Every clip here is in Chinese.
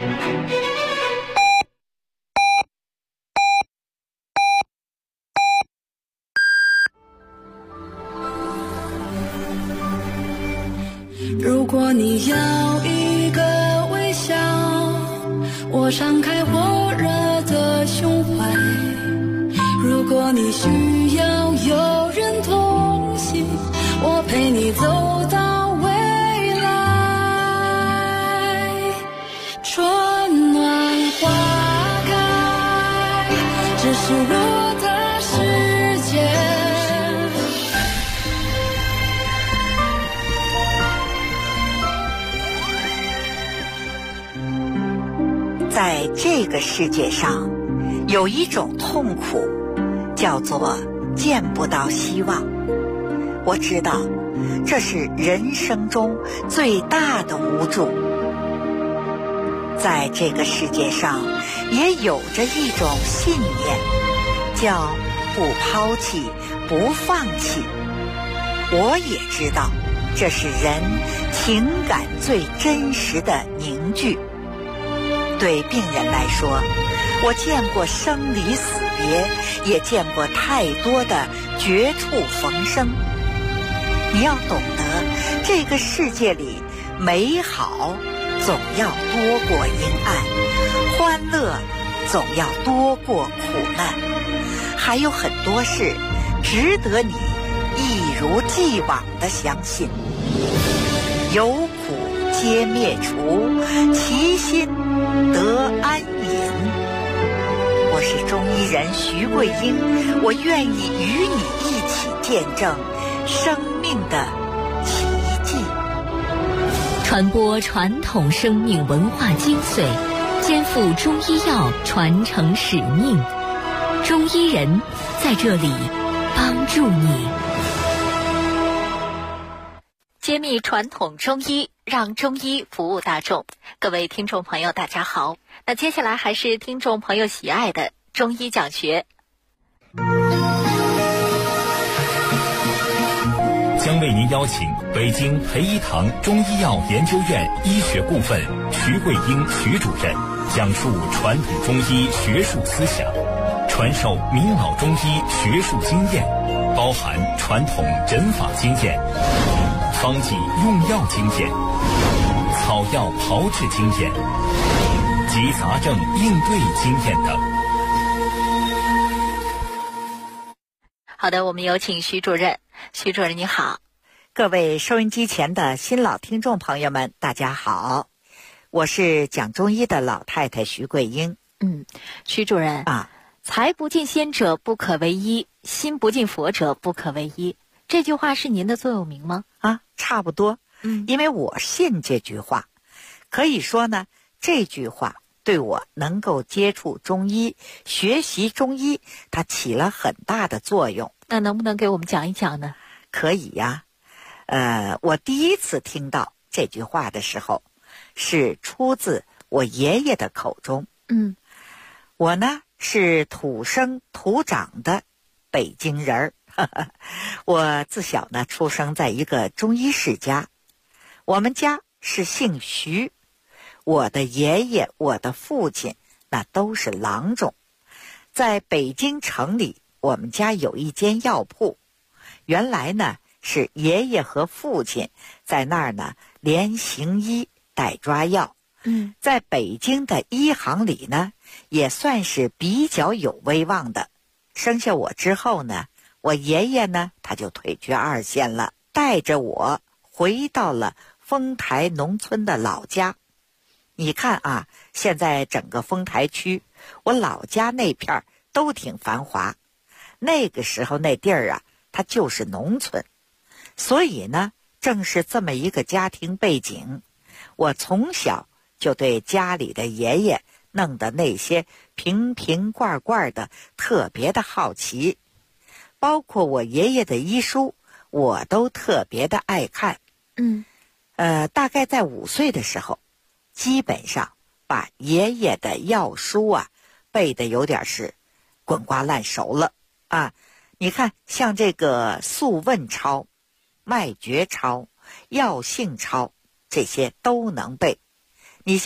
如果你要一个微笑，我敞开火热的胸怀。如果你需要有人同行，我陪你走到未来。春暖花开，这是我的世界。 在这个世界上，有一种痛苦，叫做见不到希望。我知道，这是人生中最大的无助。在这个世界上，也有着一种信念，叫不抛弃，不放弃。我也知道，这是人情感最真实的凝聚。对病人来说，我见过生离死别，也见过太多的绝处逢生。你要懂得，这个世界里美好总要多过阴暗，欢乐总要多过苦难，还有很多事值得你一如既往地相信。有苦皆灭除，其心得安隐。我是中医人徐桂英，我愿意与你一起见证生命的奇迹， 传播传统生命文化精髓，肩负中医药传承使命。中医人在这里帮助你，揭秘传统中医，让中医服务大众。各位听众朋友大家好，那接下来还是听众朋友喜爱的中医讲学， 将为您邀请北京培一堂中医药研究院医学部分徐桂英徐主任讲述传统中医学术思想，传授民老中医学术经验，包含传统诊法经验、方剂用药经验、草药炮制经验及杂症应对经验等。 好的，我们有请徐主任。徐主任你好。 各位收音机前的新老听众朋友们大家好，我是讲中医的老太太徐桂英。 徐主任啊，财不进先者不可为医，心不进佛者不可为医，这句话是您的座右铭吗？ 差不多。因为我信这句话，可以说呢，这句话对我能够接触中医、学习中医，它起了很大的作用。 那能不能给我们讲一讲呢？ 可以呀。我第一次听到这句话的时候，是出自我爷爷的口中。我呢是土生土长的北京人儿，我自小呢出生在一个中医世家，我们家是姓徐，我的爷爷、我的父亲那都是郎中。在北京城里，我们家有一间药铺，原来呢是爷爷和父亲在那儿呢连行医带抓药。在北京的医行里呢也算是比较有威望的。生下我之后呢，我爷爷呢他就退居二线了，带着我回到了丰台农村的老家。你看啊，现在整个丰台区，我老家那片都挺繁华，那个时候那地儿啊它就是农村。所以呢，正是这么一个家庭背景，我从小就对家里的爷爷弄的那些瓶瓶罐罐的特别的好奇，包括我爷爷的医书我都特别的爱看。大概在5岁的时候，基本上把爷爷的药书啊背得有点是滚瓜烂熟了啊。你看像这个素问抄、脉诀抄、药性抄，这些都能背。你像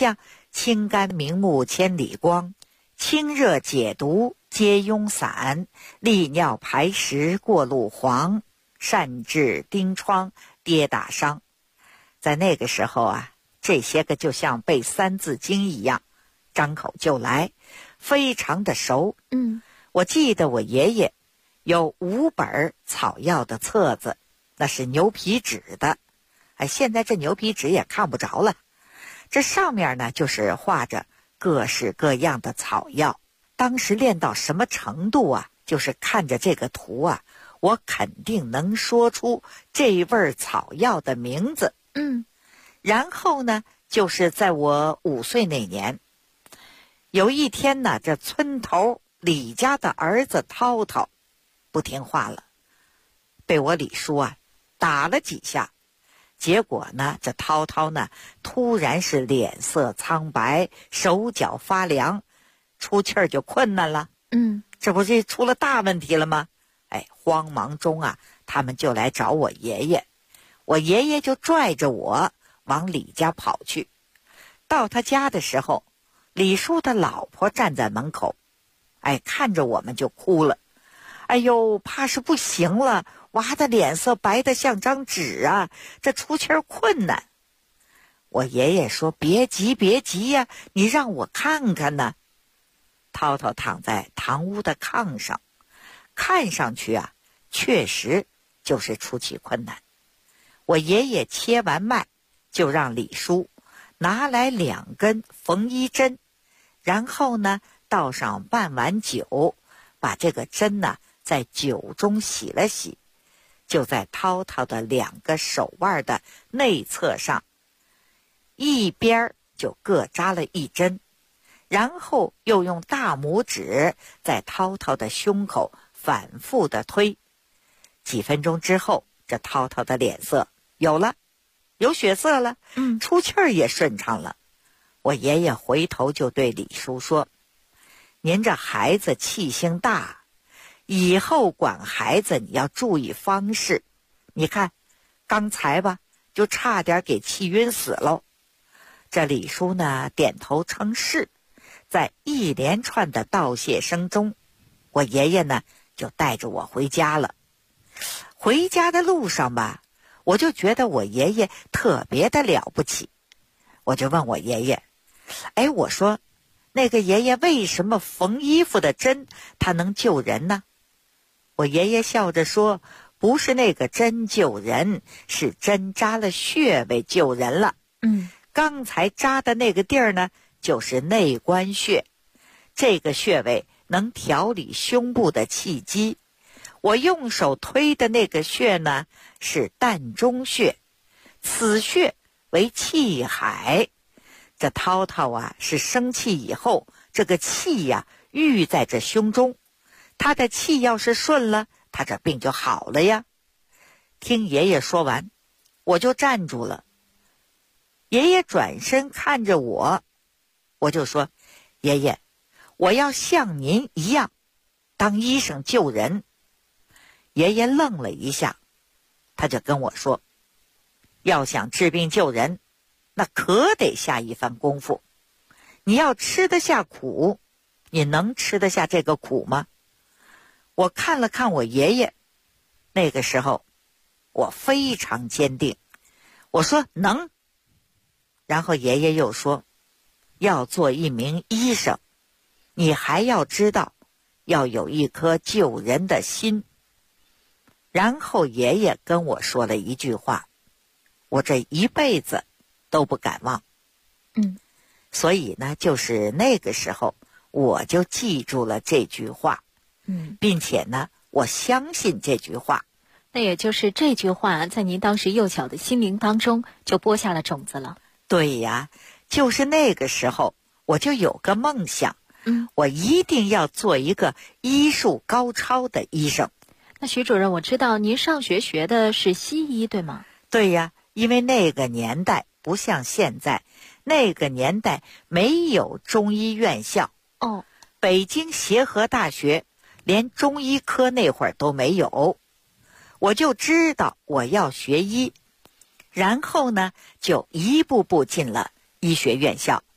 清肝明目千里光，清热解毒皆慵散，利尿排石过路黄，善治疔疮跌打伤。在那个时候啊，这些个就像背三字经一样，张口就来，非常的熟。我记得我爷爷有5本草药的册子，那是牛皮纸的。现在这牛皮纸也看不着了。这上面呢，就是画着各式各样的草药。当时练到什么程度啊？就是看着这个图啊，我肯定能说出这味草药的名字。然后呢，就是在我5岁那年，有一天呢，这村头李家的儿子涛涛不听话了，被我李叔啊打了几下。结果呢，这涛涛呢突然是脸色苍白，手脚发凉，出气儿就困难了。这不是出了大问题了吗？慌忙中啊，他们就来找我爷爷。我爷爷就拽着我往李家跑去。到他家的时候，李叔的老婆站在门口，看着我们就哭了。哎呦，怕是不行了，娃的脸色白得像张纸啊，这出气儿困难。我爷爷说：“别急别急呀，你让我看看呢。”涛涛躺在堂屋的炕上，看上去啊，确实就是出气困难。我爷爷切完脉，就让李叔拿来2根缝衣针，然后呢倒上半碗酒，把这个针呢在酒中洗了洗，就在涛涛的2个手腕的内侧上，一边就各扎了1针，然后又用大拇指在涛涛的胸口反复的推。几分钟之后，这涛涛的脸色有血色了，出气儿也顺畅了。我爷爷回头就对李叔说：“您这孩子气性大，以后管孩子你要注意方式。你看，刚才吧，就差点给气晕死喽。”这李叔呢，点头称是。在一连串的道谢声中，我爷爷呢就带着我回家了。回家的路上吧，我就觉得我爷爷特别的了不起。我就问我爷爷：“我说，那个爷爷为什么缝衣服的针他能救人呢？”我爷爷笑着说：“不是那个针救人，是针扎了穴位救人了。刚才扎的那个地儿呢，就是内关穴，这个穴位能调理胸部的气机。我用手推的那个穴呢，是膻中穴，此穴为气海。这涛涛啊，是生气以后，这个气呀郁在这胸中，他的气要是顺了，他这病就好了呀。”听爷爷说完，我就站住了。爷爷转身看着我，我就说：“爷爷，我要像您一样当医生救人。”爷爷愣了一下，他就跟我说：“要想治病救人，那可得下一番功夫。你要吃得下苦，你能吃得下这个苦吗？”我看了看我爷爷，那个时候我非常坚定，我说能。然后爷爷又说：“要做一名医生，你还要知道要有一颗救人的心。”然后爷爷跟我说了一句话，我这一辈子都不敢忘。所以呢，就是那个时候我就记住了这句话，并且呢，我相信这句话。 那也就是这句话在您当时幼小的心灵当中就播下了种子了。 对呀，就是那个时候我就有个梦想，我一定要做一个医术高超的医生。 那徐主任，我知道您上学学的是西医，对吗？ 对呀，因为那个年代不像现在，那个年代没有中医院校。北京协和大学连中医科那会儿都没有。我就知道我要学医，然后呢就一步步进了医学院校，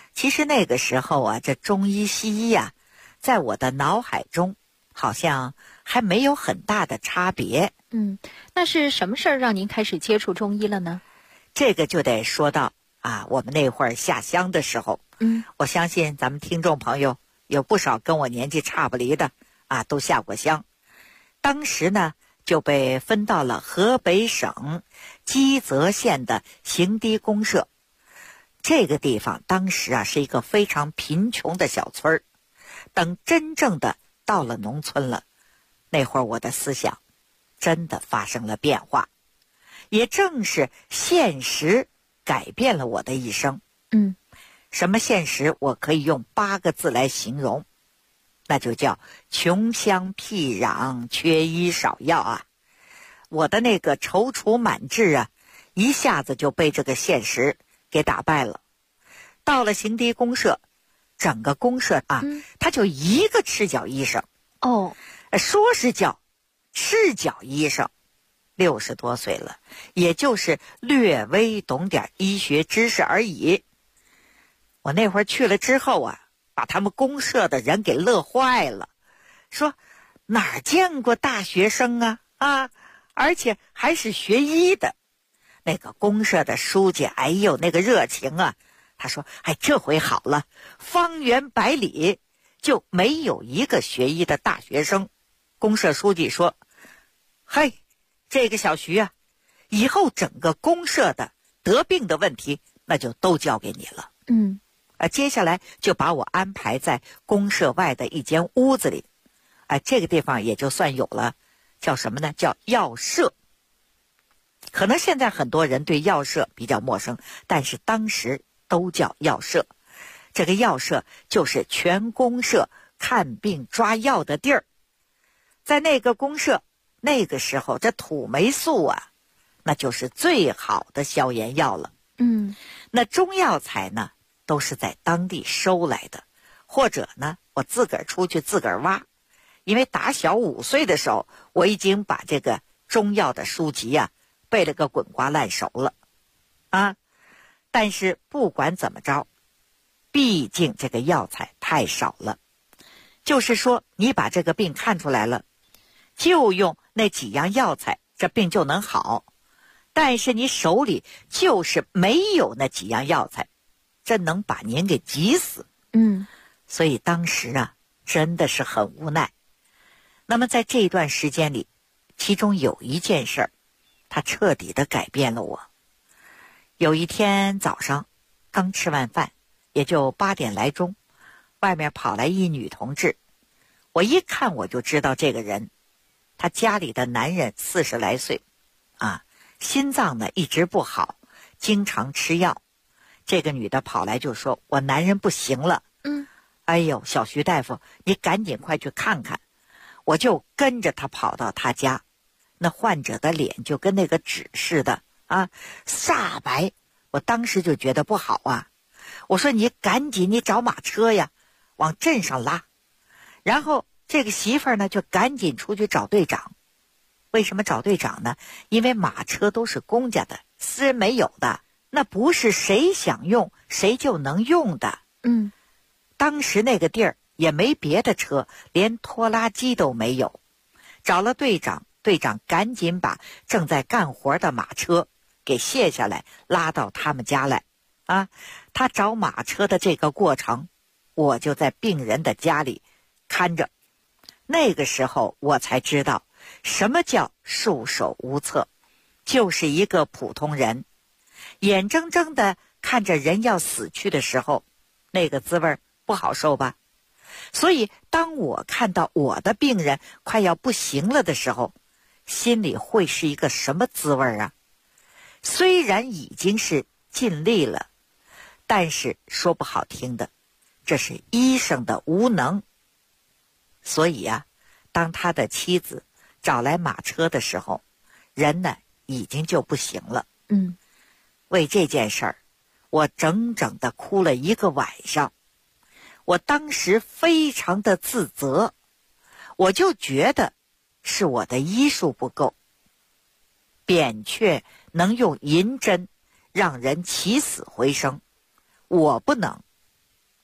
其实那个时候啊，这中医西医啊，在我的脑海中好像还没有很大的差别。 那是什么事儿让您开始接触中医了呢？ 这个就得说到啊，我们那会儿下乡的时候，我相信咱们听众朋友有不少跟我年纪差不离的啊，都下过乡。当时呢，就被分到了河北省基泽县的行堤公社。这个地方当时啊是一个非常贫穷的小村儿。等真正的到了农村了，那会儿我的思想真的发生了变化，也正是现实改变了我的一生。什么现实？我可以用8个字来形容，那就叫穷乡僻壤，缺医少药啊！我的那个踌躇满志啊，一下子就被这个现实给打败了。到了行堤公社，整个公社啊，他就一个赤脚医生。说是叫赤脚医生，60多岁了，也就是略微懂点医学知识而已。我那会儿去了之后啊，把他们公社的人给乐坏了，说哪儿见过大学生啊，而且还是学医的。那个公社的书记，哎呦，那个热情啊！他说：“哎，这回好了，方圆100里就没有一个学医的大学生。”公社书记说：“嘿，这个小徐啊，以后整个公社的得病的问题，那就都交给你了。”接下来就把我安排在公社外的一间屋子里。这个地方也就算有了，叫什么呢？叫药舍。可能现在很多人对药舍比较陌生，但是当时都叫药舍。这个药舍就是全公社看病抓药的地儿。在那个公社，那个时候这土霉素啊，那就是最好的消炎药了。那中药材呢，都是在当地收来的，或者呢，我自个儿出去自个儿挖。因为打小5岁的时候，我已经把这个中药的书籍啊背了个滚瓜烂熟了啊。但是不管怎么着，毕竟这个药材太少了，就是说你把这个病看出来了，就用那几样药材，这病就能好。但是你手里就是没有那几样药材，这能把您给急死。所以当时啊，真的是很无奈。那么在这段时间里，其中有一件事儿，它彻底的改变了我。有一天早上，刚吃完饭，也就8点来钟，外面跑来一女同志。我一看我就知道这个人，他家里的男人40来岁，心脏呢一直不好，经常吃药。这个女的跑来就说：“我男人不行了。”哎呦，小徐大夫，你赶紧快去看看。我就跟着他跑到他家，那患者的脸就跟那个纸似的煞白。我当时就觉得不好啊，我说你赶紧你找马车呀，往镇上拉。然后这个媳妇儿呢就赶紧出去找队长。为什么找队长呢？因为马车都是公家的，私人没有的，那不是谁想用谁就能用的。当时那个地儿也没别的车，连拖拉机都没有。找了队长，队长赶紧把正在干活的马车给卸下来，拉到他们家来。他找马车的这个过程，我就在病人的家里看着。那个时候我才知道什么叫束手无策，就是一个普通人眼睁睁的看着人要死去的时候，那个滋味不好受吧。所以当我看到我的病人快要不行了的时候，心里会是一个什么滋味啊？虽然已经是尽力了，但是说不好听的，这是医生的无能。所以当他的妻子找来马车的时候，人呢已经就不行了。为这件事儿，我整整的哭了1个晚上。我当时非常的自责，我就觉得是我的医术不够。扁鹊能用银针让人起死回生，我不能，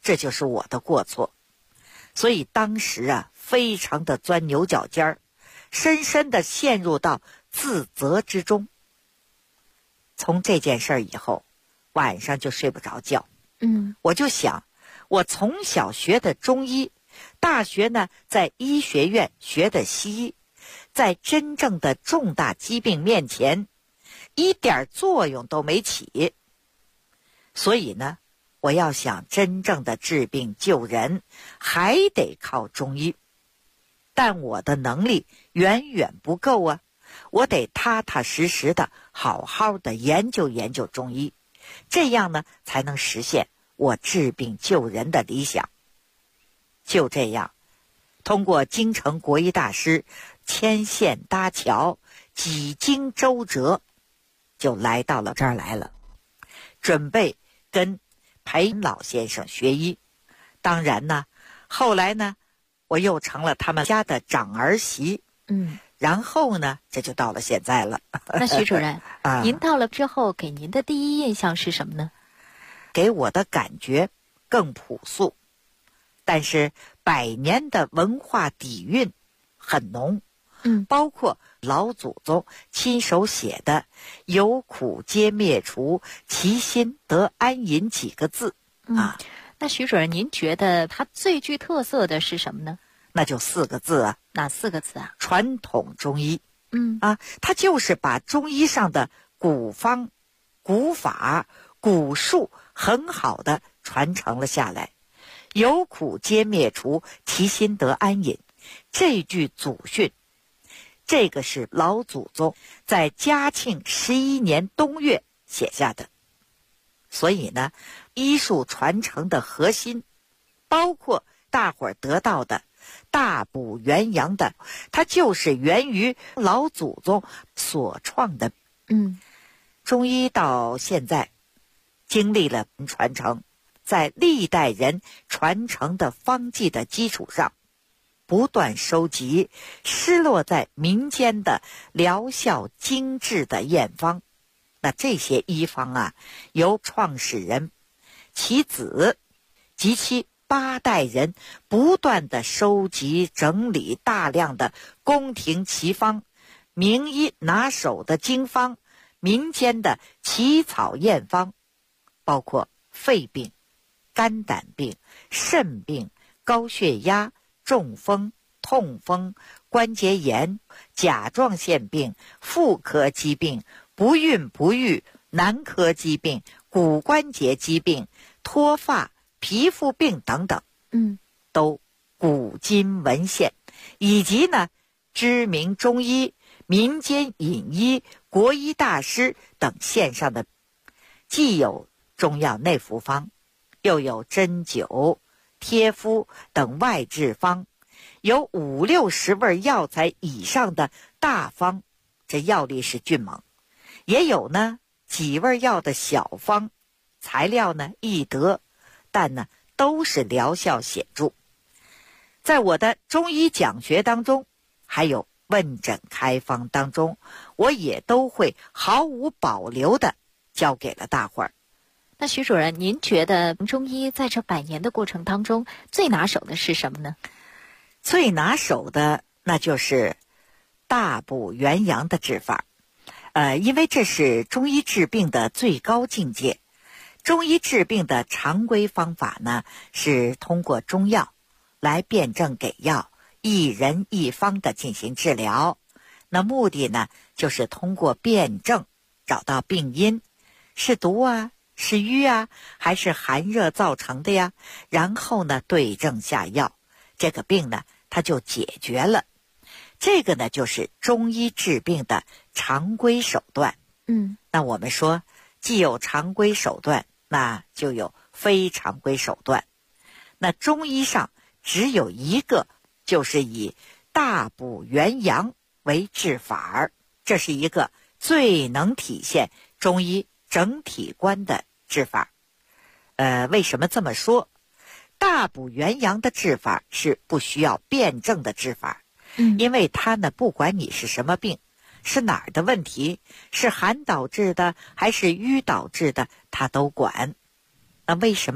这就是我的过错。所以当时啊，非常的钻牛角尖儿，深深的陷入到自责之中。从这件事儿以后，晚上就睡不着觉。我就想，我从小学的中医，大学呢在医学院学的西医，在真正的重大疾病面前，一点作用都没起。所以呢，我要想真正的治病救人，还得靠中医。但我的能力远远不够啊，我得踏踏实实的好好的研究研究中医，这样呢才能实现我治病救人的理想。就这样，通过京城国医大师牵线搭桥，几经周折，就来到了这儿来了，准备跟裴老先生学医。当然呢，后来呢，我又成了他们家的长儿媳。然后呢，这就到了现在了。 那徐主任，您到了之后，给您的第一印象是什么呢？ 给我的感觉更朴素，但是100年的文化底蕴很浓。包括老祖宗亲手写的“有苦皆灭除，其心得安隐”几个字。 那徐主任，您觉得它最具特色的是什么呢？ 那就4个字啊。 哪4个字啊？ 传统中医。它就是把中医上的古方、古法、古术很好的传承了下来。有苦皆灭除，其心得安隐，这句祖训，这个是老祖宗在嘉庆11年冬月写下的。所以呢，医术传承的核心，包括大伙儿得到的大补元阳的，它就是源于老祖宗所创的。中医到现在经历了传承，在历代人传承的方剂的基础上，不断收集失落在民间的疗效精致的验方。那这些医方啊，由创始人、其子及其8代人不断的收集整理大量的宫廷奇方、名医拿手的经方、民间的奇草验方，包括肺病、肝胆病、肾病、高血压、中风、痛风、关节炎、甲状腺病、妇科疾病、不孕不育、男科疾病、骨关节疾病、脱发、皮肤病等等，都古今文献，以及呢知名中医、民间隐医、国医大师等线上的，既有中药内服方，又有针灸、贴敷等外治方，有50-60味药材以上的大方，这药力是迅猛，也有呢几味药的小方，材料呢易得，但呢都是疗效显著。在我的中医讲学当中，还有问诊开方当中，我也都会毫无保留的教给了大伙儿。 那徐主任，您觉得中医在这100年的过程当中，最拿手的是什么呢？ 最拿手的那就是大补元阳的治法。因为这是中医治病的最高境界。中医治病的常规方法呢，是通过中药来辨证给药，一人一方的进行治疗。那目的呢，就是通过辨证找到病因，是毒啊，是瘀啊，还是寒热造成的呀？然后呢，对症下药，这个病呢，它就解决了。这个呢，就是中医治病的常规手段。那我们说，既有常规手段，那就有非常规手段。那中医上只有一个，就是以大补元阳为治法，这是一个最能体现中医整体观的治法。为什么这么说？大补元阳的治法是不需要辩证的治法，因为它呢，不管你是什么病，是哪儿的问题，是寒导致的还是瘀导致的，它都管。那为什么呢？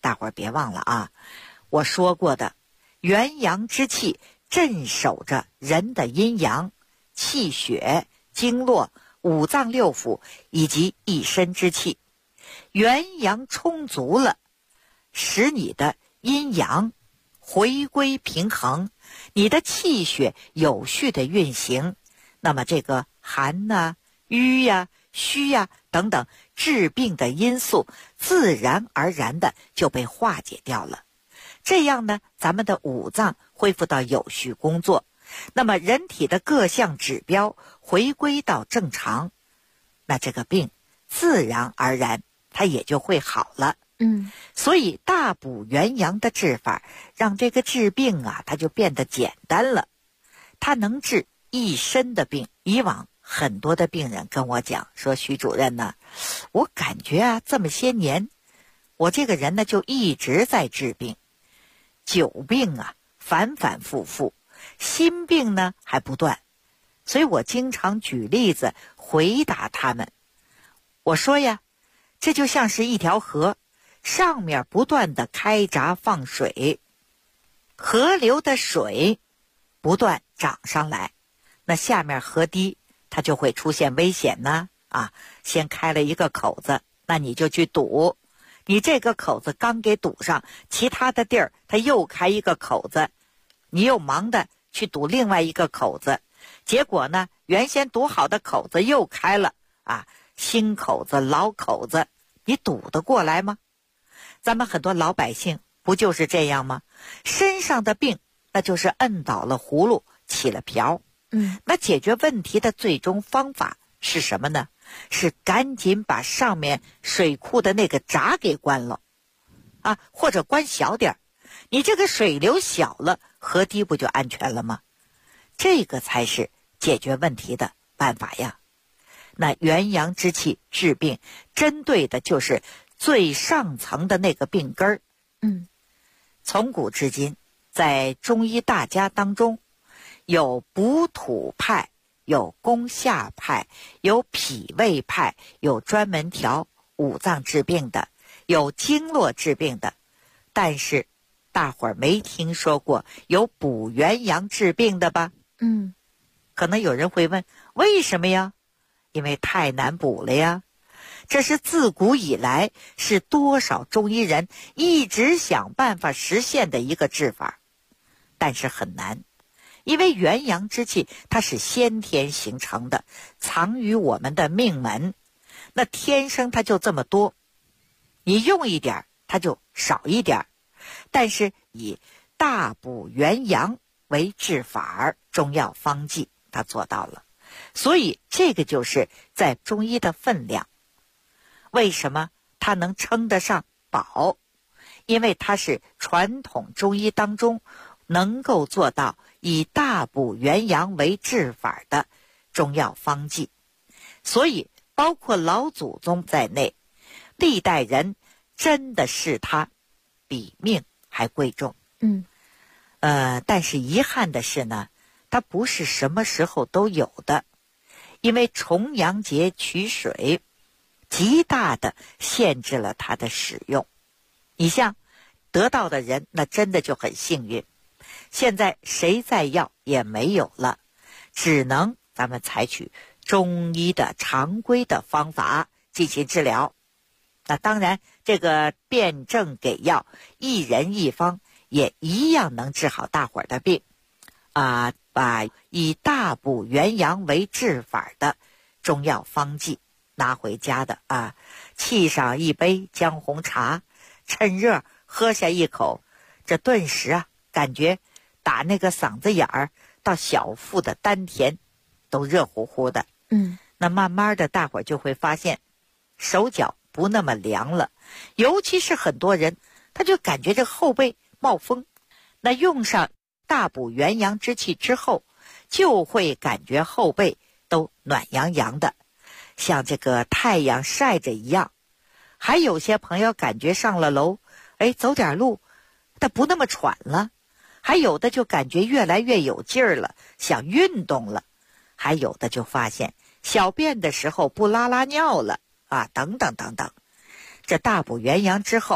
大伙儿别忘了啊，我说过的元阳之气镇守着人的阴阳、气血、经络、五脏六腑以及一身之气。元阳充足了，使你的阴阳回归平衡，你的气血有序的运行，那么这个寒呐、瘀呀、虚呀等等治病的因素自然而然的就被化解掉了。这样呢，咱们的五脏恢复到有序工作，那么人体的各项指标回归到正常，那这个病自然而然它也就会好了。所以大补元阳的治法让这个治病啊它就变得简单了，它能治一身的病。以往很多的病人跟我讲说，徐主任呢，我感觉啊这么些年我这个人呢就一直在治病，久病啊反反复复，新病呢还不断。所以我经常举例子回答他们，我说呀，这就像是一条河，上面不断的开闸放水，河流的水不断涨上来，那下面河堤它就会出现危险呢。先开了一个口子，那你就去堵，你这个口子刚给堵上，其他的地儿它又开一个口子，你又忙的去堵另外一个口子，结果呢，原先堵好的口子又开了新口子老口子，你堵得过来吗？咱们很多老百姓不就是这样吗？身上的病那就是摁倒了葫芦起了瓢。那解决问题的最终方法是什么呢？是赶紧把上面水库的那个闸给关了或者关小点儿，你这个水流小了，河堤不就安全了吗？这个才是解决问题的办法呀。那元阳之气治病针对的就是最上层的那个病根儿。从古至今，在中医大家当中，有补土派，有攻下派，有脾胃派，有专门调五脏治病的，有经络治病的，但是大伙儿没听说过有补元阳治病的吧？可能有人会问，为什么呀？因为太难补了呀。这是自古以来是多少中医人一直想办法实现的一个治法，但是很难。因为元阳之气它是先天形成的，藏于我们的命门，那天生它就这么多，你用一点它就少一点。但是以大补元阳为治法，中药方剂它做到了，所以这个就是在中医的分量。为什么它能称得上宝？因为它是传统中医当中能够做到以大补元阳为治法的中药方剂，所以包括老祖宗在内，历代人真的视它比命还贵重。但是遗憾的是呢，它不是什么时候都有的，因为重阳节取水极大的限制了它的使用。你像得到的人那真的就很幸运，现在谁再要也没有了，只能咱们采取中医的常规的方法进行治疗。那当然这个辨证给药，一人一方也一样能治好大伙儿的病把以大补元阳为治法的中药方剂拿回家的沏上一杯姜红茶，趁热喝下一口，这顿时感觉打那个嗓子眼儿到小腹的丹田都热乎乎的。那慢慢的大伙儿就会发现手脚不那么凉了，尤其是很多人他就感觉这后背冒风，那用上大补元阳之气之后，就会感觉后背都暖洋洋的，像这个太阳晒着一样。还有些朋友感觉上了楼走点路他不那么喘了，还有的就感觉越来越有劲儿了，想运动了，还有的就发现小便的时候不拉拉尿了等等等等。这大补元阳之后，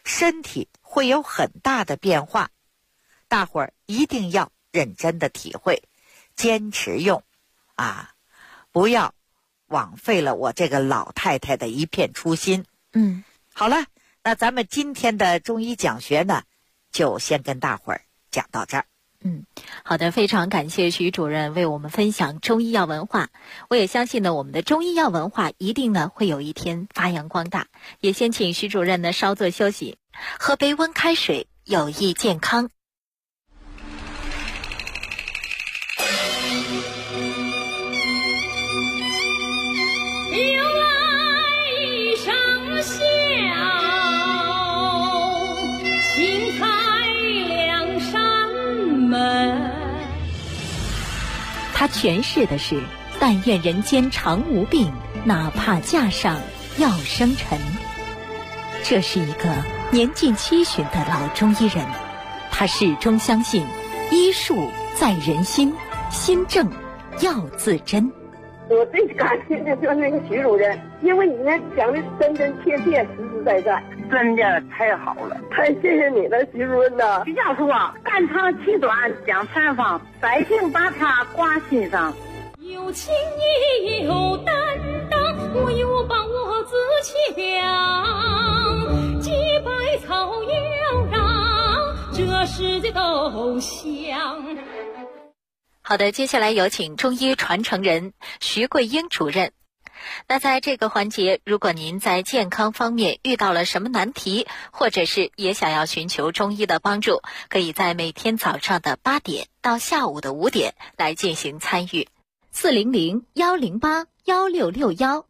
身体会有很大的变化。大伙儿一定要认真的体会，坚持用不要枉费了我这个老太太的一片初心。好了，那咱们今天的中医讲学呢，就先跟大伙儿讲到这儿。 好的，非常感谢徐主任为我们分享中医药文化。我也相信呢，我们的中医药文化一定呢会有一天发扬光大。也先请徐主任呢稍作休息，喝杯温开水，有益健康。他诠释的是但愿人间常无病，哪怕架上药生尘。这是一个年近70的老中医人，他始终相信医术在人心，心正药自真。 我最感谢的就是那个徐主任，因为你那讲的真真切切，实实在在， 真的太好了， 太谢谢你了，徐主任呐！ 徐教授啊，肝长气短讲采访，百姓把他挂心上。 有情也有担当，我有把握自强，几百草要让这世界都香。 好的，接下来有请中医传承人徐桂英主任。那在这个环节，如果您在健康方面遇到了什么难题，或者是也想要寻求中医的帮助，可以在每天早上的8点到下午的5点来进行参与。400-108-1661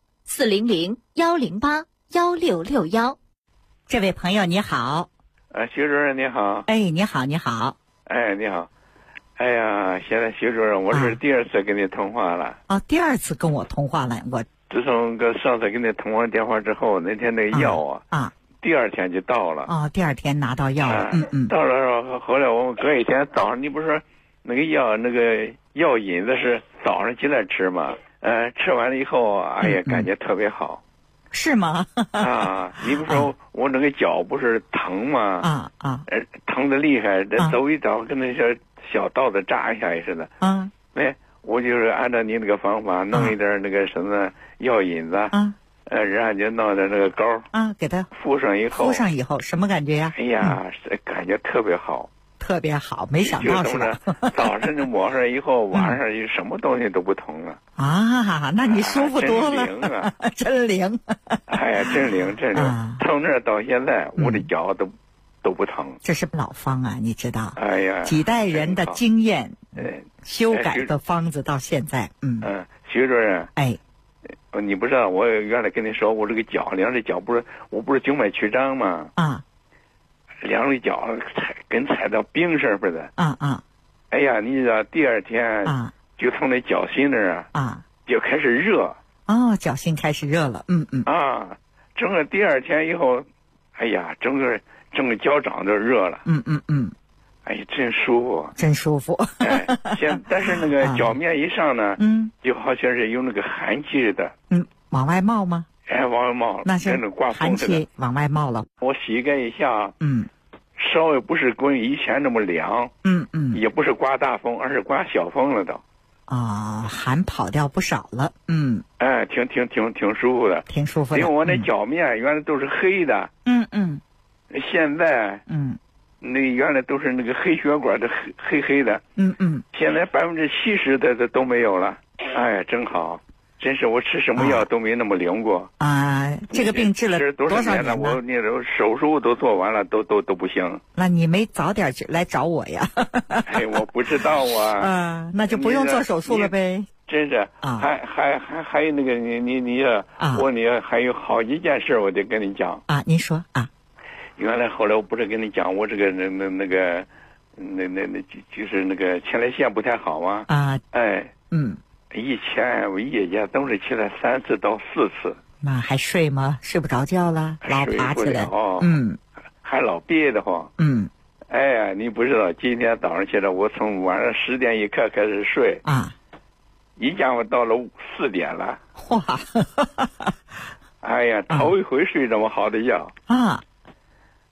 400-108-1661。 这位朋友你好。 徐主任你好。 你好你好。 你好。哎呀，现在徐主任，我是第2次跟你通话了。 第2次跟我通话了。我自从上次跟你通完电话之后，那天那个药第2天就到了。 第2天拿到药了。 到了，后来我们隔一天早上，你不是说那个药引子是早上起来吃吗？吃完了以后，哎呀，感觉特别好。 是吗？ 你不说我那个脚不是疼吗？疼的厉害，走一遭跟那些小刀子扎一下似的。我就是按照你那个方法，弄一点那个什么药引子，然后就弄点那个膏给它敷上以后， 什么感觉呀？ 哎呀，感觉特别好。 特别好，没想到是吧？ 早上就抹上以后，晚上就什么东西都不疼了。 那你舒服多了。 真灵啊！ 真灵。 哎呀，真灵。从那到现在，我的脚都不疼。 这是老方啊，你知道？ 哎呀， 几代人的经验，修改的方子到现在。 徐主任。你不知道，我原来跟你说，我这个两只脚我不是静脉曲张吗？两只脚跟踩到冰上似的。哎呀，你知道第2天就从那脚心那儿就开始热。 脚心开始热了。 整个第2天以后，哎呀，整个脚掌都热了。哎呀，真舒服。 真舒服。 但是那个脚面一上呢，就好像是有那个寒气似的。 往外冒吗？ 往外冒了， 那是寒气往外冒了。 我膝盖一下，稍微不是跟以前那么凉，也不是刮大风，而是刮小风了都。 寒跑掉不少了。 挺舒服的， 挺舒服的。 因为我那脚面原来都是黑的，现在那原来都是那个黑血管的黑的，现在70%的都没有了。哎呀，真好。真是我吃什么药都没那么灵过。 这个病治了多少年了？ 我那种手术都做完了，都不行。 那你没早点来找我呀？ 我不知道啊。 那就不用做手术了呗。 真是。还有那个你我还有好几件事我得跟你讲。 您说。 原来后来我不是跟你讲我这个那个就是那个前列腺不太好吗？以前我夜间都是起来3次到4次。 那还睡吗？睡不着觉了，老爬起来。 还老憋得慌。哎呀，你不知道，今天早上起来，我从晚上10点一刻开始睡。一觉我到了4点了。哎呀，头一回睡这么好的觉。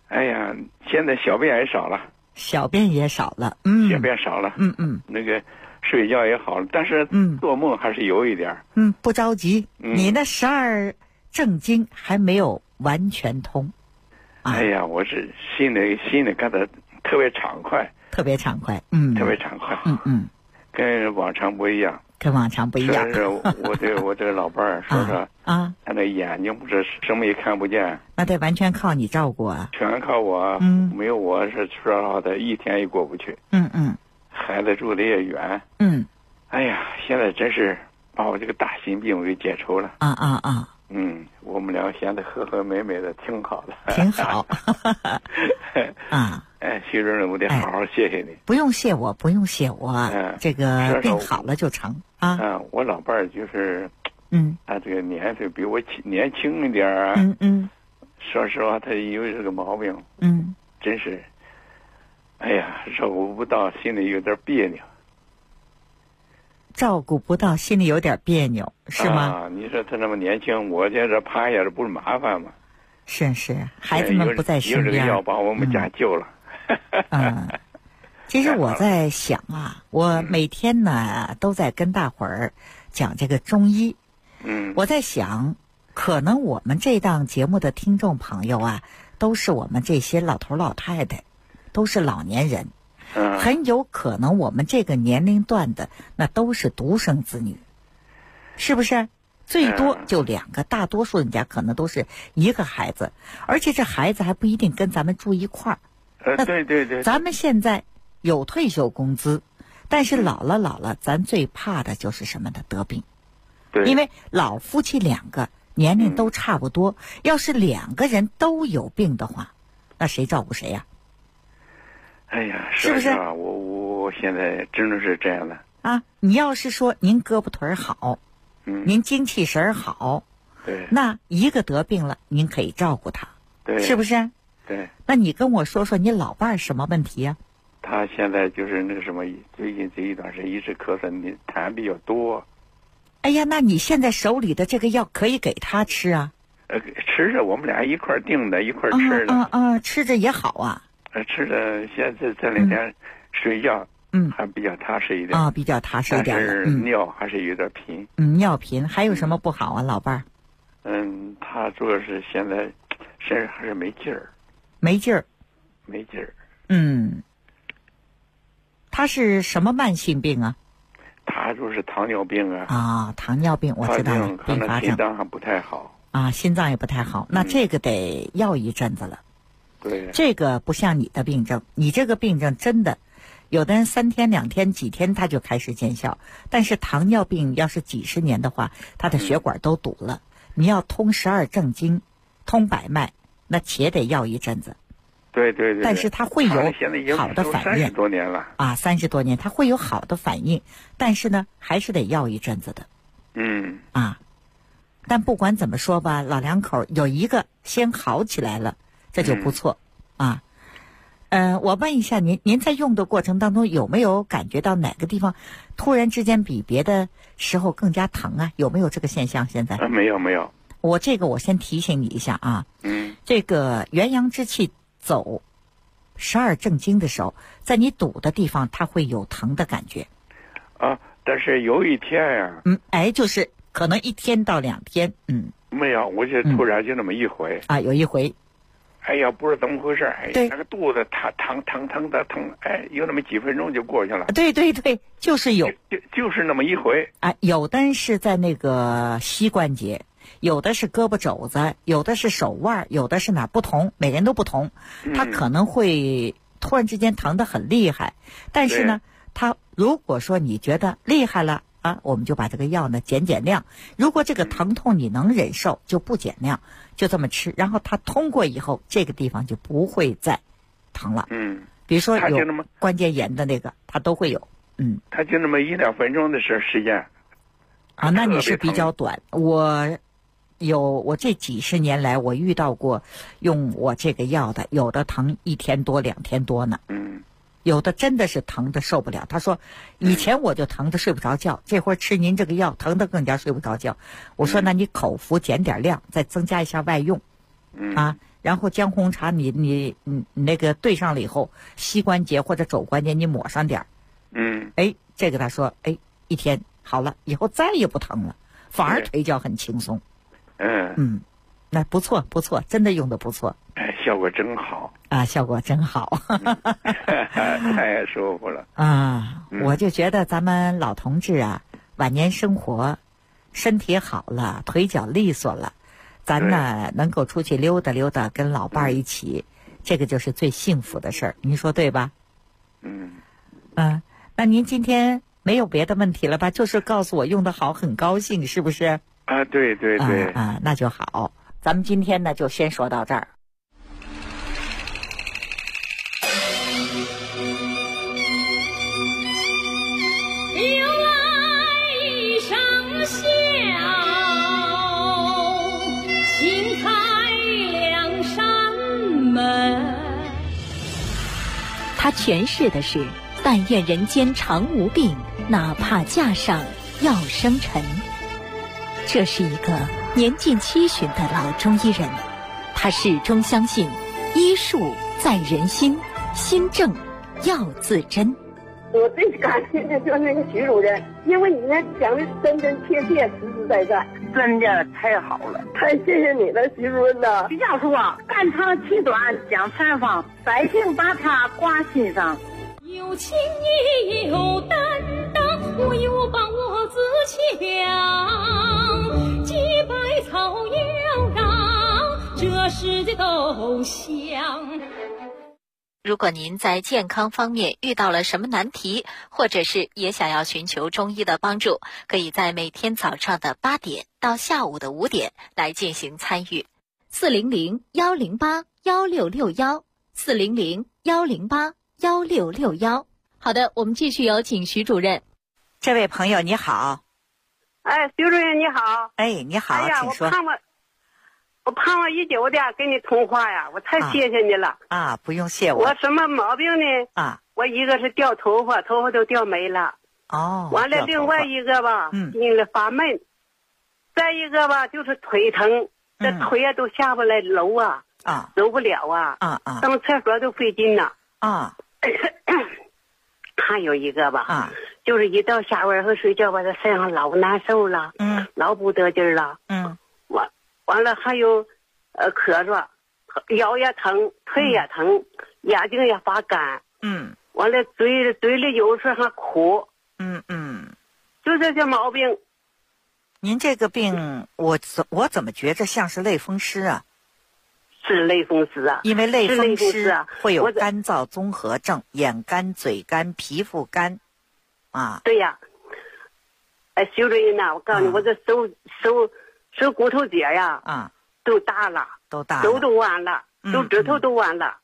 哎呀，现在小便也少了。 小便也少了， 小便少了，那个睡觉也好了，但是做梦还是有一点。 不着急，你那12正经还没有完全通。 哎呀，我是心里感到特别畅快， 特别畅快， 特别畅快，跟往常不一样。 跟往常不一样。 是我这个老伴儿说他那眼睛不是什么也看不见， 那得完全靠你照顾啊。 全靠我，没有我是说实话的一天也过不去。孩子住的也远。哎呀，现在真是把我这个大心病给解除了。我们俩现在和和美美的，挺好的。 挺好。 徐主任，我得好好谢谢你。 不用谢我，不用谢我。这个病好了就成啊。 我老伴儿就是，他这个年岁比我年轻一点儿。说实话，他有这个毛病。真是，哎呀，照顾不到，心里有点别扭。 照顾不到，心里有点别扭，是吗？ 你说他那么年轻，我在这趴下，这不是麻烦吗？ 是，孩子们不在身边， 有这个药把我们家救了。 其实我在想啊，我每天呢都在跟大伙儿讲这个中医。我在想，可能我们这档节目的听众朋友啊，都是我们这些老头老太太，都是老年人。很有可能我们这个年龄段的那都是独生子女，是不是？最多就2个，大多数人家可能都是1个孩子，而且这孩子还不一定跟咱们住一块儿。 对。 咱们现在有退休工资，但是老了，咱最怕的就是什么呢？得病。 对。 因为老夫妻2个年龄都差不多，要是2个人都有病的话，那谁照顾谁呀？ 哎呀， 是不是？ 我现在真的是这样的啊！你要是说您胳膊腿好，您精气神好， 对， 那1个得病了，您可以照顾他， 对， 是不是？ 对。 那你跟我说说你老伴儿什么问题呀？ 他现在就是那个什么，最近这一段时间一直咳嗽，你痰比较多。 哎呀，那你现在手里的这个药可以给他吃啊？ 吃着，我们俩一块儿订的，一块儿吃的。 吃着也好啊。 吃的现在这2天睡觉，还比较踏实一点比较踏实一点。 但是尿还是有点频。 尿频还有什么不好啊，老伴儿？他主要是现在身上还是没劲儿。 没劲儿。他是什么慢性病啊？ 他就是糖尿病啊。 糖尿病我知道了，并发症。 心脏还不太好。 心脏也不太好，那这个得要一阵子了。 对， 这个不像你的病症，你这个病症真的，有的人3天2天几天他就开始见效，但是糖尿病要是几十年的话，他的血管都堵了，你要通12正经，通百脉，那且得要一阵子。 对。 但是他会有好的反应。 30多年了 30多年，他会有好的反应，但是呢，还是得要一阵子的。但不管怎么说吧，老2口有一个先好起来了。这就不错我问一下您在用的过程当中有没有感觉到哪个地方突然之间比别的时候更加疼啊？有没有这个现象？现在没有。 我先提醒你一下啊。这个元阳之气走12正经的时候，在你堵的地方它会有疼的感觉但是有一天呀就是可能1天到2天没有，我就突然就那么一回有一回。 哎呀，不知道怎么回事，那个肚子疼，有那么几分钟就过去了。 对，就是有， 就是那么一回。 有的是在那个膝关节，有的是胳膊肘子，有的是手腕，有的是哪不同，每人都不同。他可能会突然之间疼得很厉害，但是呢，他如果说你觉得厉害了我们就把这个药呢减量。如果这个疼痛你能忍受，就不减量，就这么吃。然后它通过以后，这个地方就不会再疼了。比如说有关节炎的那个，它都会有。 它就那么1-2分钟的时间。 那你是比较短。我这几十年来，我遇到过用我这个药的，有的疼1天多2天多呢。有的真的是疼的受不了，他说以前我就疼的睡不着觉，这会儿吃您这个药疼的更加睡不着觉。我说那你口服减点量，再增加一下外用然后姜红茶你那个兑上了以后，膝关节或者肘关节你抹上点儿。这个他说，一天好了以后再也不疼了，反而腿脚很轻松。那不错，真的用的不错。 效果真好啊，效果真好。 太舒服了啊！我就觉得咱们老同志啊，晚年生活身体好了，腿脚利索了，咱呢能够出去溜达溜达，跟老伴儿一起，这个就是最幸福的事儿。您说对吧？那您今天没有别的问题了吧？就是告诉我用得好，很高兴，是不是？ 啊，对。 那就好。咱们今天呢就先说到这儿。 他诠释的是但愿人间常无病，哪怕架上要生尘。这是一个年近70的老中医人，他始终相信医术在人心，心正要自珍。 我最感谢的就是那个徐主任，因为你那讲的真真切切，实实在在， 真的太好了， 太谢谢你了，徐主任呐。 徐教授啊，肝肠气短讲禅方，百姓把它挂心上。 有情也有担当，我有把握自强，几百草要让这世界都香。 如果您在健康方面遇到了什么难题，或者是也想要寻求中医的帮助，可以在每天早上的8点到下午的5点来进行参与。 400-108-1661，400-108-1661。好的，我们继续有请徐主任。 这位朋友你好。 徐主任你好。 你好，请说。 我盼望已久的跟你通话呀，我太谢谢你了。 不用谢我。 我什么毛病呢？我一个是掉头发，头发都掉没了。完了，另外一个吧，因为发闷。再一个吧，就是腿疼，这腿啊都下不来楼啊，揉不了啊，上厕所都费劲呐。还有一个吧，就是一到下午和睡觉吧，这身上老难受了，老不得劲了。完了还有，咳嗽，腰也疼，腿也疼，眼睛也发干。完了嘴里有时候还苦。就这些毛病。 您这个病，我怎么觉着像是类风湿啊？ 是类风湿啊。因为类风湿会有干燥综合症，眼干、嘴干、皮肤干。 对呀。徐主任呐，我告诉你，我这手骨头节呀，都大了，手都弯了，手指头都弯了。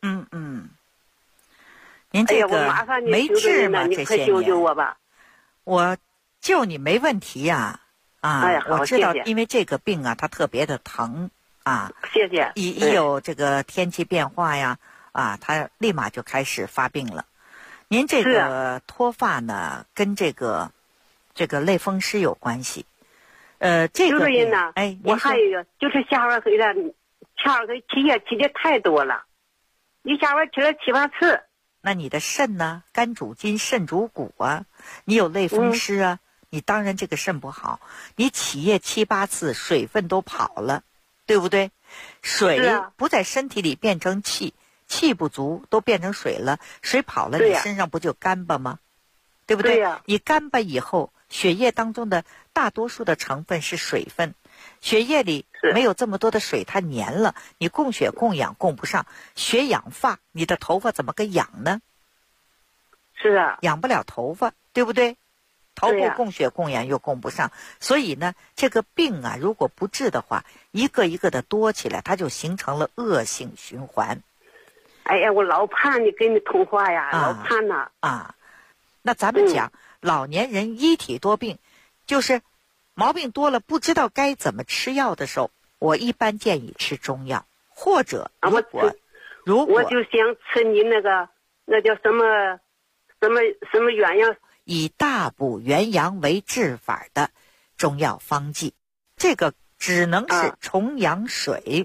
您这个我麻烦你没治吗？ 你快救救我吧！ 我救你没问题呀。我知道，因为这个病啊，它特别的疼啊。 谢谢。 一有这个天气变化呀，它立马就开始发病了。您这个脱发呢，跟这个类风湿有关系。这个病呢，我还有一个就是下午回来，起夜起的太多了，一下午起了7、8次。 那你的肾呢？肝主筋，肾主骨啊。你有类风湿啊，你当然这个肾不好。你起夜7、8次，水分都跑了，对不对？水不在身体里变成气，气不足都变成水了，水跑了，你身上不就干巴吗？对不对？你干巴以后，血液当中的大多数的成分是水分，血液里没有这么多的水，它粘了，你供血供氧供不上，血养发，你的头发怎么个养呢？ 是啊， 养不了头发，对不对？头部供血供氧又供不上，所以呢，这个病啊，如果不治的话，一个一个的多起来，它就形成了恶性循环。 哎呀，我老盼你跟你通话呀，老盼呐。 那咱们讲，老年人一体多病，就是毛病多了，不知道该怎么吃药的时候，我一般建议吃中药，或者如果我就想吃你那叫什么鸳鸯， 以大补元阳为治法的中药方剂，这个只能是重阳水，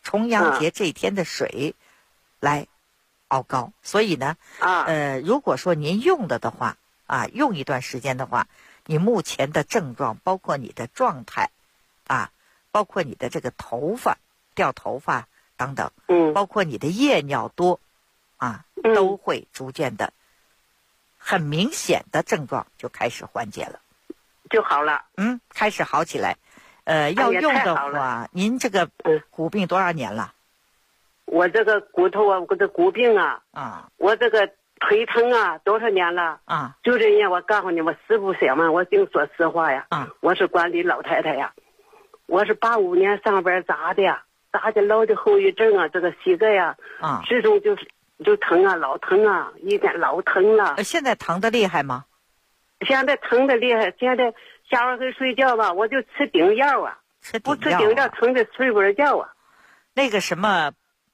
重阳节这天的水来熬膏。所以呢，如果说您用的话用一段时间的话，你目前的症状，包括你的状态包括你的这个头发掉头发等等，包括你的夜尿多都会逐渐的很明显的症状就开始缓解了， 就好了。 开始好起来。要用的话，您这个骨病多少年了？ 我这个骨头我这骨病我这个腿疼多少年了就这样。我告诉你，我实不相瞒，我净说实话呀。我是管理老太太呀，我是85年上班扎的老的后遗症这个膝盖始终就疼老疼一天老疼了。 现在疼的厉害吗？ 现在疼的厉害，现在下午回睡觉吧，我就吃顶药不吃顶药疼的睡不着觉那个什么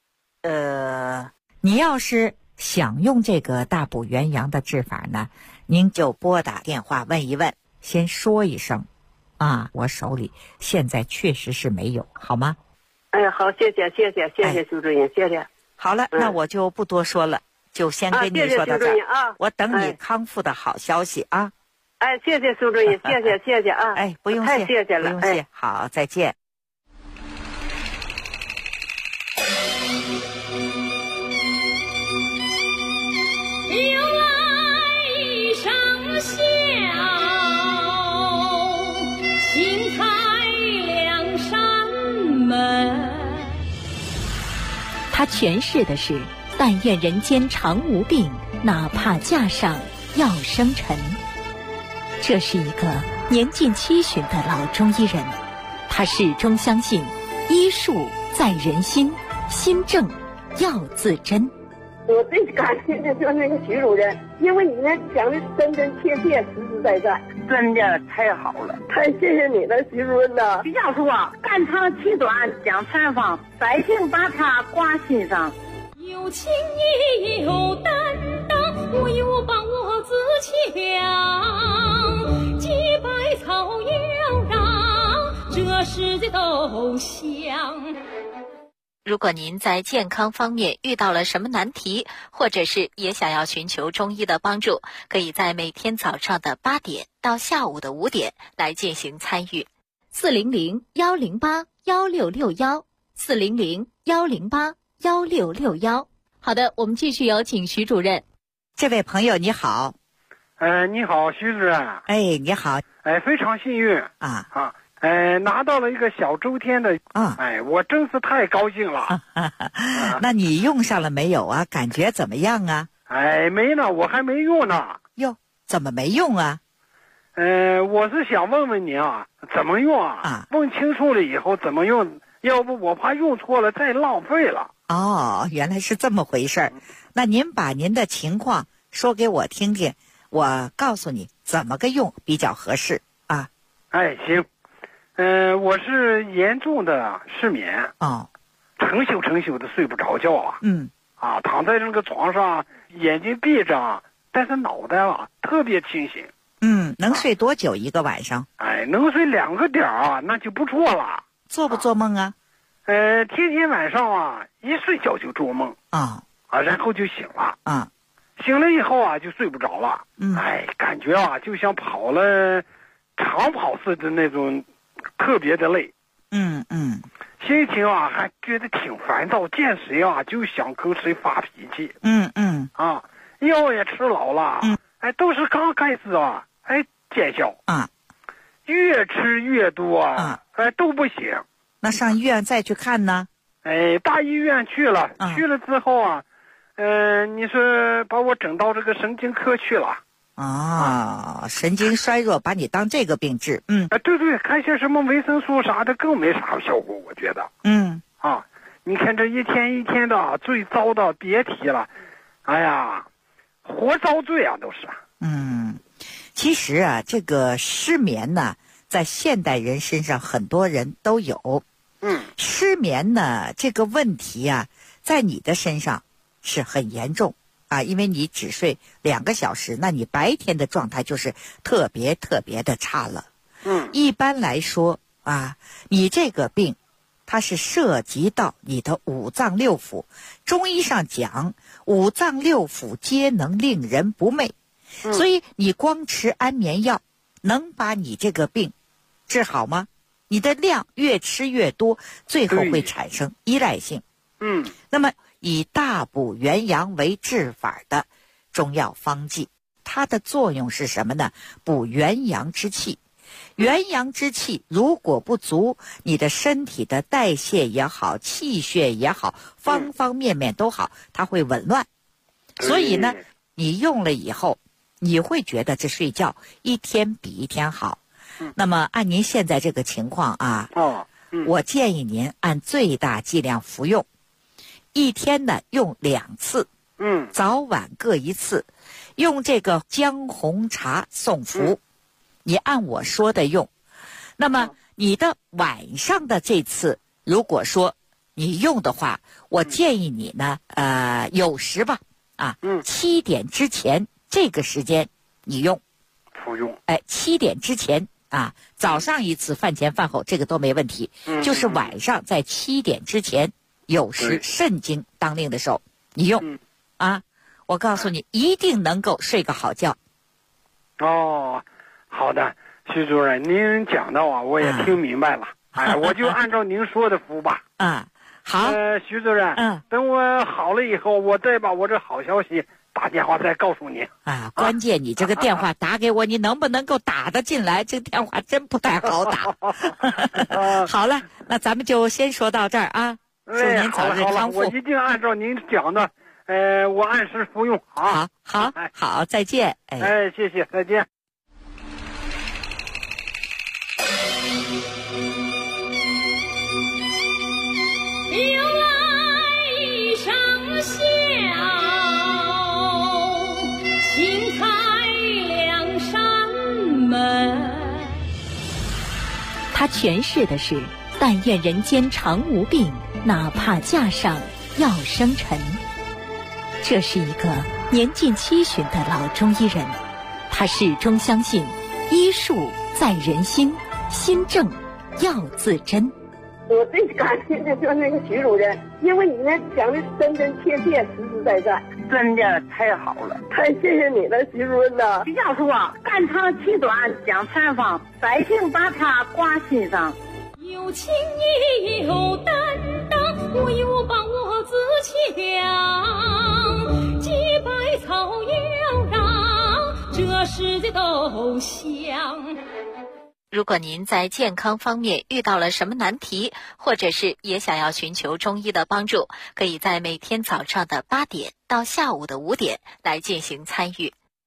你要是想用这个大补元阳的治法呢，您就拨打电话问一问，先说一声我手里现在确实是没有，好吗？ 好，谢谢徐主任，谢谢。 好了，那我就不多说了，就先跟你说到这儿。我等你康复的好消息谢谢苏主任，谢谢不用谢， 太谢谢了， 不用谢。好，再见。 又来一声笑，新开两扇门。 他诠释的是但愿人间常无病，哪怕架上要生尘。这是一个年近70的老中医人，他始终相信医术在人心，心正要自珍。 我最感谢的就是那个徐主任，因为你那讲的真真切切，实实在在， 真的太好了， 太谢谢你了，徐主任呐。 徐教授肝长气短讲禅方，百姓把它挂心上。 有情也有担当，我有把握自强，几百草要让这世界都香。 如果您在健康方面遇到了什么难题，或者是也想要寻求中医的帮助，可以在每天早上的8点到下午的5点来进行参与。 400-108-1661，400-108-1661。好的，我们继续有请徐主任。 这位朋友你好。 你好，徐主任。 你好。 非常幸运拿到了一个小周天的我真是太高兴了。 那你用上了没有感觉怎么样啊？ 没呢，我还没用呢。 哟，怎么没用啊？ 我是想问问您怎么用问清楚了以后怎么用，要不我怕用错了再浪费了。 原来是这么回事儿。那您把您的情况说给我听听，我告诉你怎么个用比较合适行。我是严重的失眠成宿的睡不着觉躺在那个床上，眼睛闭着但是脑袋特别清醒。 能睡多久一个晚上？ 能睡2个点那就不错了。 做不做梦啊？ 天天晚上一睡觉就做梦然后就醒了醒了以后就睡不着了。感觉就像跑了长跑似的那种，特别的累。心情还觉得挺烦躁，见谁就想跟谁发脾气。药也吃老了都是刚开始见效越吃越多都不行。 那上医院再去看呢？ 大医院去了之后你是把我整到这个神经科去了神经衰弱，把你当这个病治。 对，看些什么维生素啥的更没啥效果，我觉得。你看这一天一天的最糟的别提了，活遭罪都是。 其实这个失眠呢，在现代人身上很多人都有。失眠呢这个问题在你的身上是很严重因为你只睡2个小时，那你白天的状态就是特别特别的差了。一般来说你这个病它是涉及到你的五脏六腑。中医上讲，五脏六腑皆能令人不寐，所以你光吃安眠药能把你这个病治好吗？你的量越吃越多，最后会产生依赖性。那么以大补元阳为治法的中药方剂，它的作用是什么呢？补元阳之气。元阳之气如果不足，你的身体的代谢也好，气血也好，方方面面都好，它会紊乱。所以呢，你用了以后，你会觉得这睡觉一天比一天好。那么按您现在这个情况啊，我建议您按最大剂量服用，一天呢用2次，早晚各1次，用这个姜红茶送服。你按我说的用。那么你的晚上的这次，如果说你用的话，我建议你呢有时吧7点之前这个时间你用服用。 7点之前早上1次，饭前饭后这个都没问题。就是晚上在7点之前，有时肾经当令的时候你用我告诉你，一定能够睡个好觉。 好的，徐主任，您讲的我也听明白了。我就按照您说的服吧。 好。 徐主任，等我好了以后，我再把我这好消息打电话再告诉您。 关键你这个电话打给我，你能不能够打得进来？这个电话真不太好打。好了，那咱们就先说到这儿啊。祝您早日康复。 我一定按照您讲的，我按时服用。 好，再见。 谢谢，再见。 由来生笑，青菜两扇门。 他诠释的是但愿人间常无病，哪怕架上要生尘。这是一个年近70的老中医人，他始终相信医术在人心，心正要自珍。 我最感谢的就是那个徐主任，因为你呢讲的真真切切，实实在在， 真的太好了， 太谢谢你了，徐主任呐！ 徐教授啊，肝肠气短讲禅方，百姓把它挂心上。 有情义有担当，我有把握自强，几百草悠然，这世界都香。 如果您在健康方面遇到了什么难题，或者是也想要寻求中医的帮助，可以在每天早上的8点到下午的5点来进行参与。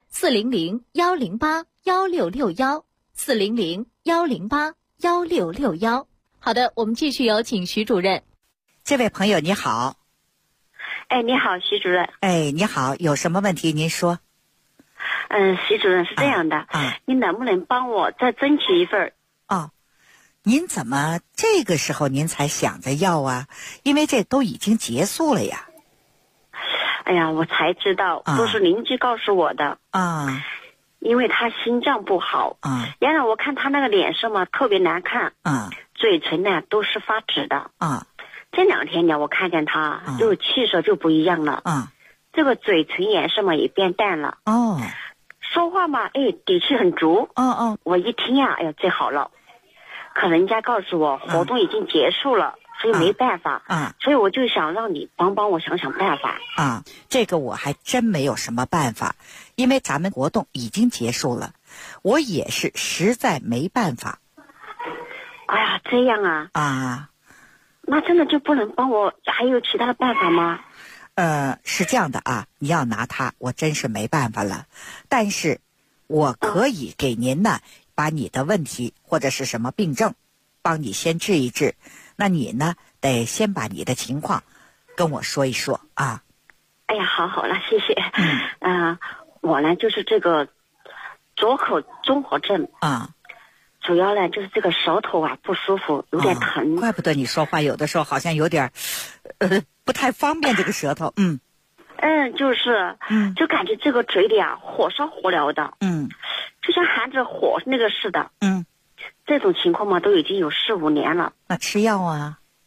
400-108-1661，400-108-1661。好的，我们继续有请徐主任。 这位朋友你好。 你好，徐主任。 你好，有什么问题您说。 徐主任是这样的，您能不能帮我再争取一份？ 您怎么这个时候您才想着要啊？因为这都已经结束了呀。 哎呀，我才知道，都是邻居告诉我的。因为他心脏不好。原来我看他那个脸色嘛特别难看。嘴唇呢都是发紫的。这2天呢，我看见他就气色就不一样了。这个嘴唇颜色嘛也变淡了。说话嘛，底气很足。我一听呀，最好了。可人家告诉我活动已经结束了，所以没办法。所以我就想让你帮帮我想想办法。 这个我还真没有什么办法，因为咱们活动已经结束了，我也是实在没办法。 哎呀，这样啊。那真的就不能帮我还有其他的办法吗？ 是这样的你要拿它，我真是没办法了。但是我可以给您呢，把你的问题或者是什么病症帮你先治一治。那你呢得先把你的情况跟我说一说啊。 哎呀，好了，谢谢。我呢就是这个左口综合症主要呢就是这个舌头不舒服，有点疼。 怪不得你说话有的时候好像有点不太方便，这个舌头。 就是就感觉这个嘴里火烧火燎的，就像含着火那个似的。这种情况嘛都已经有4-5年了。 那吃药啊？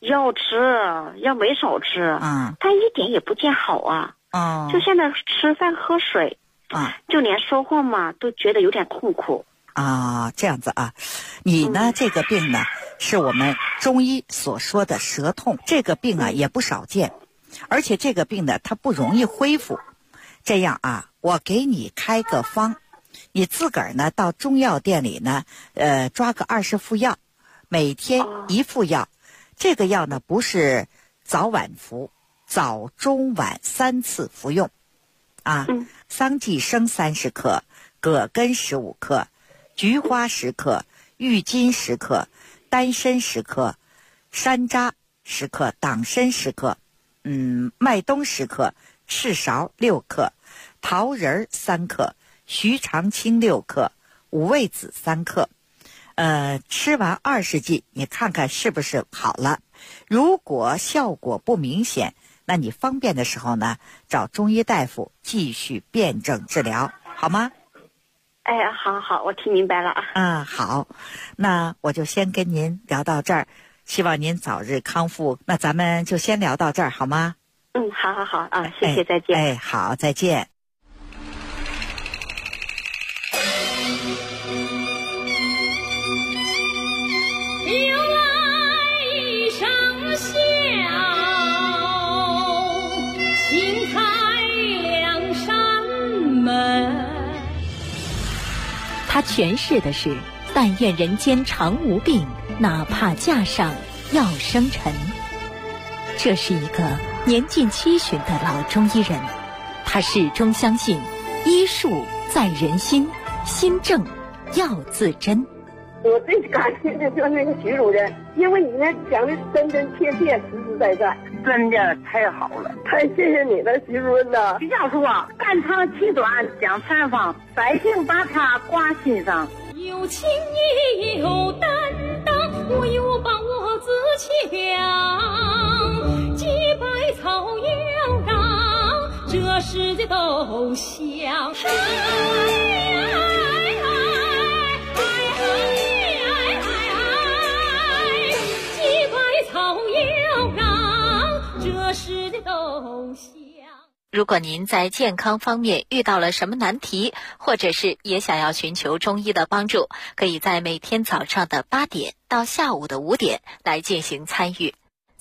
要吃，要没少吃，但一点也不见好啊。就现在吃饭喝水，就连说话嘛都觉得有点痛苦。 这样子啊，你呢这个病呢是我们中医所说的舌痛，这个病啊也不少见，而且这个病呢它不容易恢复。这样啊，我给你开个方，你自个儿呢到中药店里呢抓个20副药，每天1副药。这个药呢不是早晚服，早中晚3次服用桑寄生30克，葛根15克，菊花10克，郁金10克，丹参10克，山楂10克，党参10克，麦冬10克，赤芍6克，桃仁3克，徐长青6克，五味子3克。吃完20剂，你看看是不是好了。如果效果不明显，那你方便的时候呢，找中医大夫继续辩证治疗，好吗？ 好，我听明白了。 好，那我就先跟您聊到这儿，希望您早日康复。那咱们就先聊到这儿，好吗？ 好谢谢，再见。 好，再见。 他诠释的是但愿人间常无病，哪怕架上要生尘。这是一个年近70的老中医人，他始终相信医术在人心，心正要自珍。 我最感谢的就是那个徐主任，因为你那讲的真真切切，实实在在， 真的太好了， 太谢谢你了，徐主任呐。 徐教授啊，肝长气短讲采访，百姓把他挂心上， 有情也有担当，我有把握自强，几百草要长，这世界都想。 如果您在健康方面遇到了什么难题，或者是也想要寻求中医的帮助，可以在每天早上的8点到下午的5点来进行参与。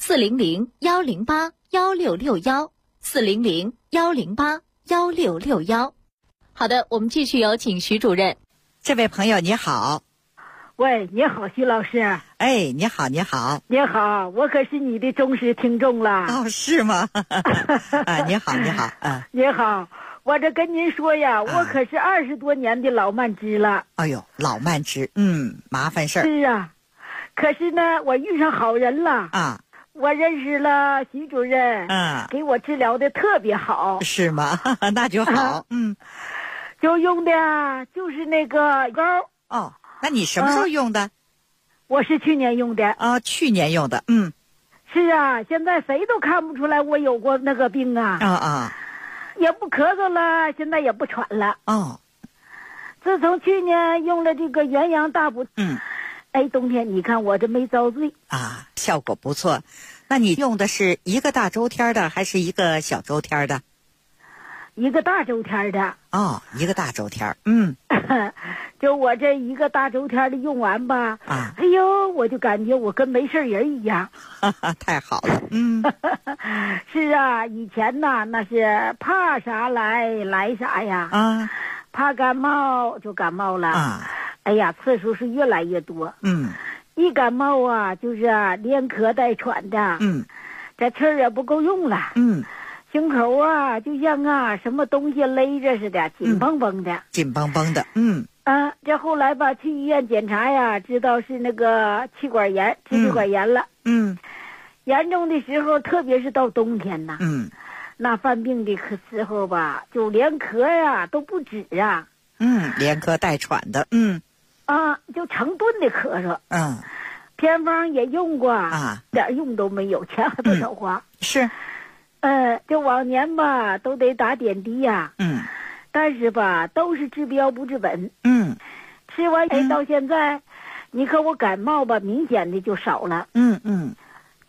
400-108-1661，400-108-1661。好的，我们继续有请徐主任。 这位朋友你好。 喂，你好，徐老师。 你好，你好。 你好，我可是你的忠实听众了。 是吗？你好，你好。 你好，我这跟您说呀，我可是20多年的老慢支了。 哎呦，老慢支，麻烦事儿。 是啊，可是呢，我遇上好人了我认识了徐主任，给我治疗的特别好。 是吗？那就好。 就用的就是那个膏。 那你什么时候用的？ 我是去年用的。 去年用的。 是啊，现在谁都看不出来我有过那个病啊。也不咳嗽了，现在也不喘了。自从去年用了这个元阳大补，冬天你看我这没遭罪效果不错。那你用的是一个大周天的还是一个小周天的？ 一个大周天的。 一个大周天。 就我这一个大周天的用完吧，哎呦，我就感觉我跟没事人一样。 太好了。 是啊，以前呐那是怕啥来啥呀。怕感冒就感冒了。哎呀，次数是越来越多。一感冒啊，就是连咳带喘的。这气儿也不够用了。胸口啊，就像什么东西勒着似的，紧绷绷的。 紧绷绷的。 这后来吧，去医院检查呀，知道是那个气管炎，支气管炎了。严重的时候，特别是到冬天呐。那犯病的时候吧，就连咳呀都不止啊。 连咳带喘的。 就成吨的咳嗽。偏方也用过点用都没有，钱还不少花。 是。 就往年吧都得打点滴呀。但是吧都是治标不治本。吃完到现在，你看我感冒吧明显的就少了。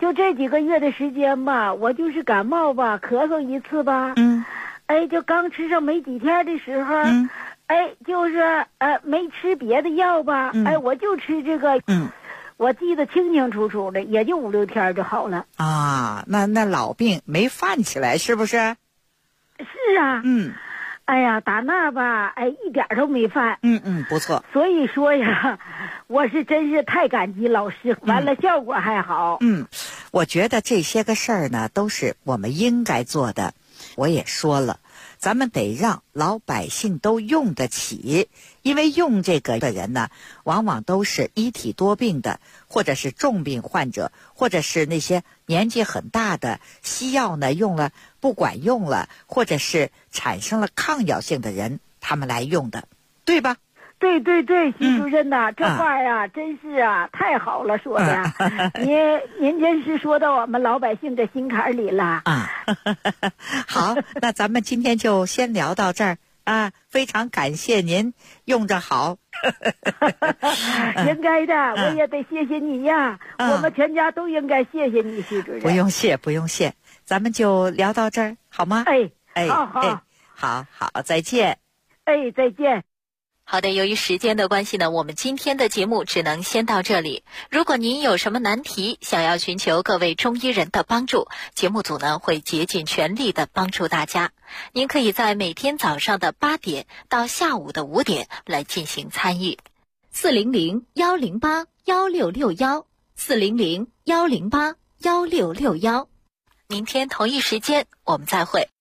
就这几个月的时间吧，我就是感冒吧，咳嗽一次吧，就刚吃上没几天的时候，就是没吃别的药吧，我就吃这个，我记得清清楚楚的，也就5、6天就好了。 啊，那老病没犯起来，是不是？ 是啊。哎呀，打那吧，一点都没犯。 不错。 所以说呀，我是真是太感激老师，完了效果还好。 我觉得这些个事儿呢，都是我们应该做的。我也说了，咱们得让老百姓都用得起，因为用这个的人呢，往往都是一体多病的，或者是重病患者，或者是那些年纪很大的，西药呢用了不管用了，或者是产生了抗药性的人，他们来用的，对吧？ 对，徐主任呐，这话呀，真是啊，太好了说的。您真是说到我们老百姓的心坎里了啊。 好，那咱们今天就先聊到这儿啊，非常感谢您，用着好。 应该的，我也得谢谢你呀，我们全家都应该谢谢你，徐主任。 不用谢，咱们就聊到这儿好吗？好，再见。 再见。 好的，由于时间的关系呢，我们今天的节目只能先到这里。如果您有什么难题，想要寻求各位中医人的帮助，节目组呢会竭尽全力的帮助大家。您可以在每天早上的8点到下午的5点来进行参与。400-108-1661，400-108-1661。明天同一时间我们再会。